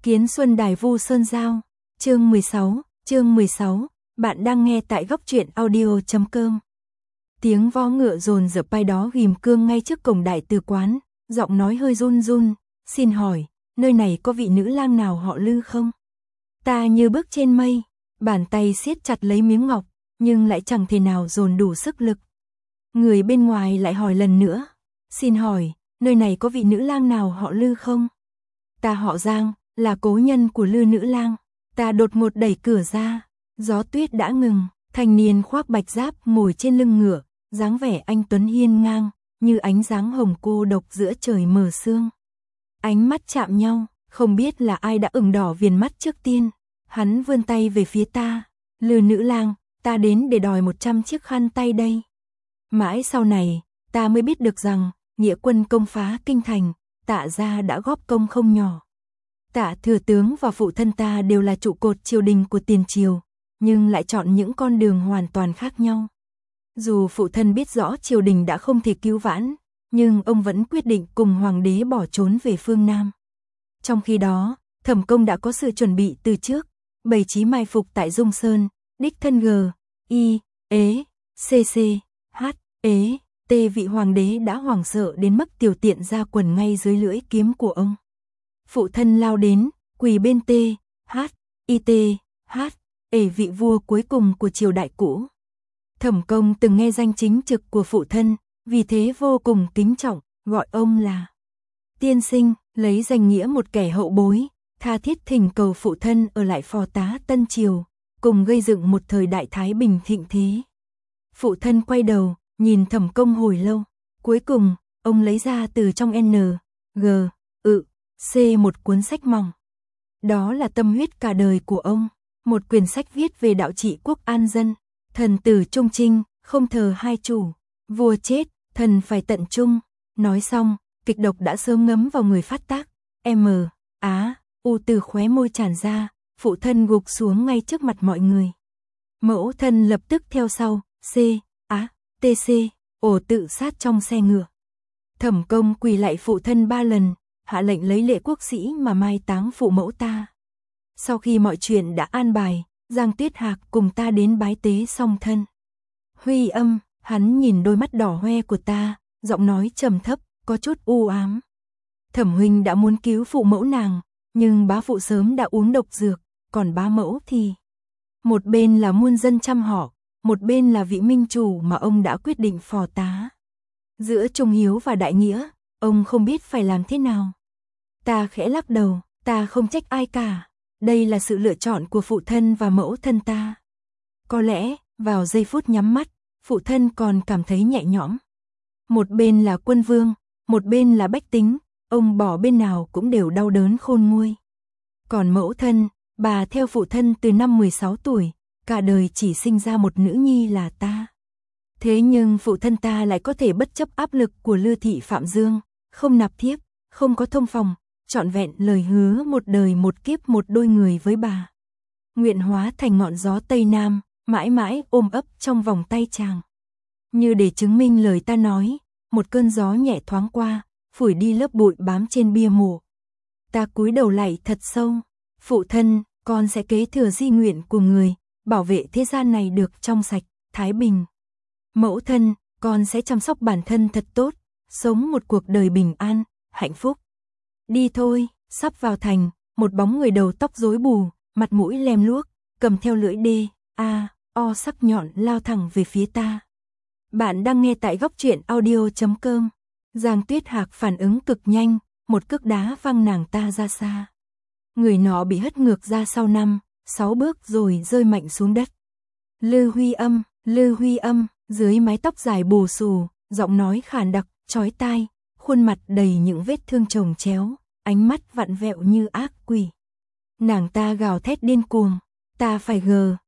Kiến Xuân Đài Vu Sơn Giao, chương 16, bạn đang nghe tại góc truyện audio.com. Tiếng vó ngựa dồn dập bay đó ghim cương ngay trước cổng đại từ quán, giọng nói hơi run run, xin hỏi, nơi này có vị nữ lang nào họ Lư không? Ta như bước trên mây, bàn tay siết chặt lấy miếng ngọc, nhưng lại chẳng thể nào dồn đủ sức lực. Người bên ngoài lại hỏi lần nữa, xin hỏi, nơi này có vị nữ lang nào họ Lư không? Ta họ Giang, là cố nhân của Lư nữ lang. Ta đột ngột đẩy cửa ra, gió tuyết đã ngừng, thanh niên khoác bạch giáp ngồi trên lưng ngựa, dáng vẻ anh tuấn hiên ngang, như ánh dáng hồng cô độc giữa trời mờ sương. Ánh mắt chạm nhau, không biết là ai đã ửng đỏ viền mắt trước tiên. Hắn vươn tay về phía ta, Lư nữ lang, ta đến để đòi 100 chiếc khăn tay đây. Mãi sau này, ta mới biết được rằng, nghĩa quân công phá kinh thành, Tạ gia đã góp công không nhỏ. Tạ thừa tướng và phụ thân ta đều là trụ cột triều đình của tiền triều, nhưng lại chọn những con đường hoàn toàn khác nhau. Dù phụ thân biết rõ triều đình đã không thể cứu vãn, nhưng ông vẫn quyết định cùng hoàng đế bỏ trốn về phương Nam. Trong khi đó, Thẩm Công đã có sự chuẩn bị từ trước, bày trí mai phục tại Dung Sơn, đích thân vị hoàng đế đã hoảng sợ đến mức tiểu tiện ra quần ngay dưới lưỡi kiếm của ông. Phụ thân lao đến, quỳ bên vị vua cuối cùng của triều đại cũ. Thẩm Công từng nghe danh chính trực của phụ thân, vì thế vô cùng kính trọng, gọi ông là tiên sinh, lấy danh nghĩa một kẻ hậu bối, tha thiết thỉnh cầu phụ thân ở lại phò tá Tân Triều, cùng gây dựng một thời đại thái bình thịnh thế. Phụ thân quay đầu, nhìn Thẩm Công hồi lâu, cuối cùng, ông lấy ra từ trong một cuốn sách mỏng. Đó là tâm huyết cả đời của ông, một quyển sách viết về đạo trị quốc an dân, thần tử trung trinh, không thờ hai chủ, vua chết, thần phải tận trung. Nói xong, kịch độc đã sớm ngấm vào người phát tác, từ khóe môi tràn ra, phụ thân gục xuống ngay trước mặt mọi người. Mẫu thân lập tức theo sau, tự sát trong xe ngựa. Thẩm Công quỳ lại phụ thân 3 lần, hạ lệnh lấy lễ quốc sĩ mà mai táng phụ mẫu ta. Sau khi mọi chuyện đã an bài, Giang Tuyết Hạc cùng ta đến bái tế song thân. Huy Âm, hắn nhìn đôi mắt đỏ hoe của ta, giọng nói trầm thấp, có chút u ám. Thẩm huynh đã muốn cứu phụ mẫu nàng, nhưng bá phụ sớm đã uống độc dược, còn bá mẫu thì... Một bên là muôn dân trăm họ, một bên là vị minh chủ mà ông đã quyết định phò tá. Giữa trung hiếu và đại nghĩa, ông không biết phải làm thế nào. Ta khẽ lắc đầu, ta không trách ai cả. Đây là sự lựa chọn của phụ thân và mẫu thân ta. Có lẽ, vào giây phút nhắm mắt, phụ thân còn cảm thấy nhẹ nhõm. Một bên là quân vương, một bên là bách tính, ông bỏ bên nào cũng đều đau đớn khôn nguôi. Còn mẫu thân, bà theo phụ thân từ năm 16 tuổi, cả đời chỉ sinh ra một nữ nhi là ta. Thế nhưng phụ thân ta lại có thể bất chấp áp lực của Lư thị Phạm Dương, không nạp thiếp, không có thông phòng, trọn vẹn lời hứa một đời một kiếp một đôi người với bà. Nguyện hóa thành ngọn gió Tây Nam, mãi mãi ôm ấp trong vòng tay chàng. Như để chứng minh lời ta nói, một cơn gió nhẹ thoáng qua, phủi đi lớp bụi bám trên bia mộ. Ta cúi đầu lạy thật sâu, phụ thân, con sẽ kế thừa di nguyện của người, bảo vệ thế gian này được trong sạch, thái bình. Mẫu thân, con sẽ chăm sóc bản thân thật tốt, sống một cuộc đời bình an, hạnh phúc. Đi thôi, sắp vào thành, một bóng người đầu tóc rối bù, mặt mũi lem luốc, cầm theo lưỡi sắc nhọn lao thẳng về phía ta. Bạn đang nghe tại góc truyện audio.com. Giang Tuyết Hạc phản ứng cực nhanh, một cước đá văng nàng ta ra xa. Người nọ bị hất ngược ra sau 5-6 bước rồi rơi mạnh xuống đất. Lư Huy Âm, dưới mái tóc dài bù xù, giọng nói khàn đặc, chói tai, khuôn mặt đầy những vết thương chồng chéo, ánh mắt vặn vẹo như ác quỷ. Nàng ta gào thét điên cuồng, ta phải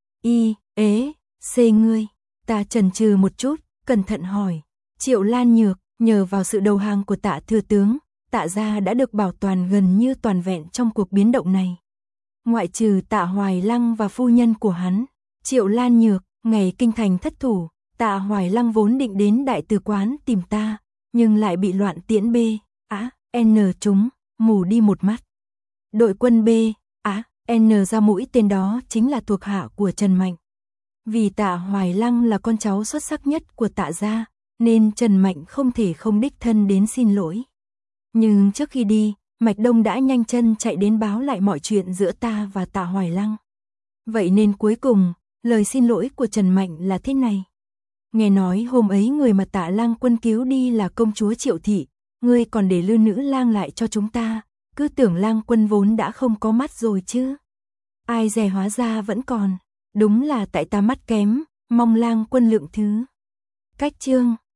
ngươi. Ta chần chừ một chút, cẩn thận hỏi, Triệu Lan Nhược, nhờ vào sự đầu hàng của Tạ thừa tướng, Tạ gia đã được bảo toàn gần như toàn vẹn trong cuộc biến động này. Ngoại trừ Tạ Hoài Lăng và phu nhân của hắn, Triệu Lan Nhược, ngày kinh thành thất thủ, Tạ Hoài Lăng vốn định đến đại từ quán tìm ta, nhưng lại bị loạn tiễn chúng, mù đi một mắt. Đội quân B, N ra mũi tên đó chính là thuộc hạ của Trần Mạnh. Vì Tạ Hoài Lăng là con cháu xuất sắc nhất của Tạ gia, nên Trần Mạnh không thể không đích thân đến xin lỗi. Nhưng trước khi đi, Mạch Đông đã nhanh chân chạy đến báo lại mọi chuyện giữa ta và Tạ Hoài Lăng. Vậy nên cuối cùng, lời xin lỗi của Trần Mạnh là thế này. Nghe nói hôm ấy người mà Tạ Lang Quân cứu đi là công chúa Triệu Thị, ngươi còn để Lư Nữ Lang lại cho chúng ta, cứ tưởng Lang Quân vốn đã không có mắt rồi chứ. Ai dè hóa ra vẫn còn, đúng là tại ta mắt kém, mong Lang Quân lượng thứ. Cách chương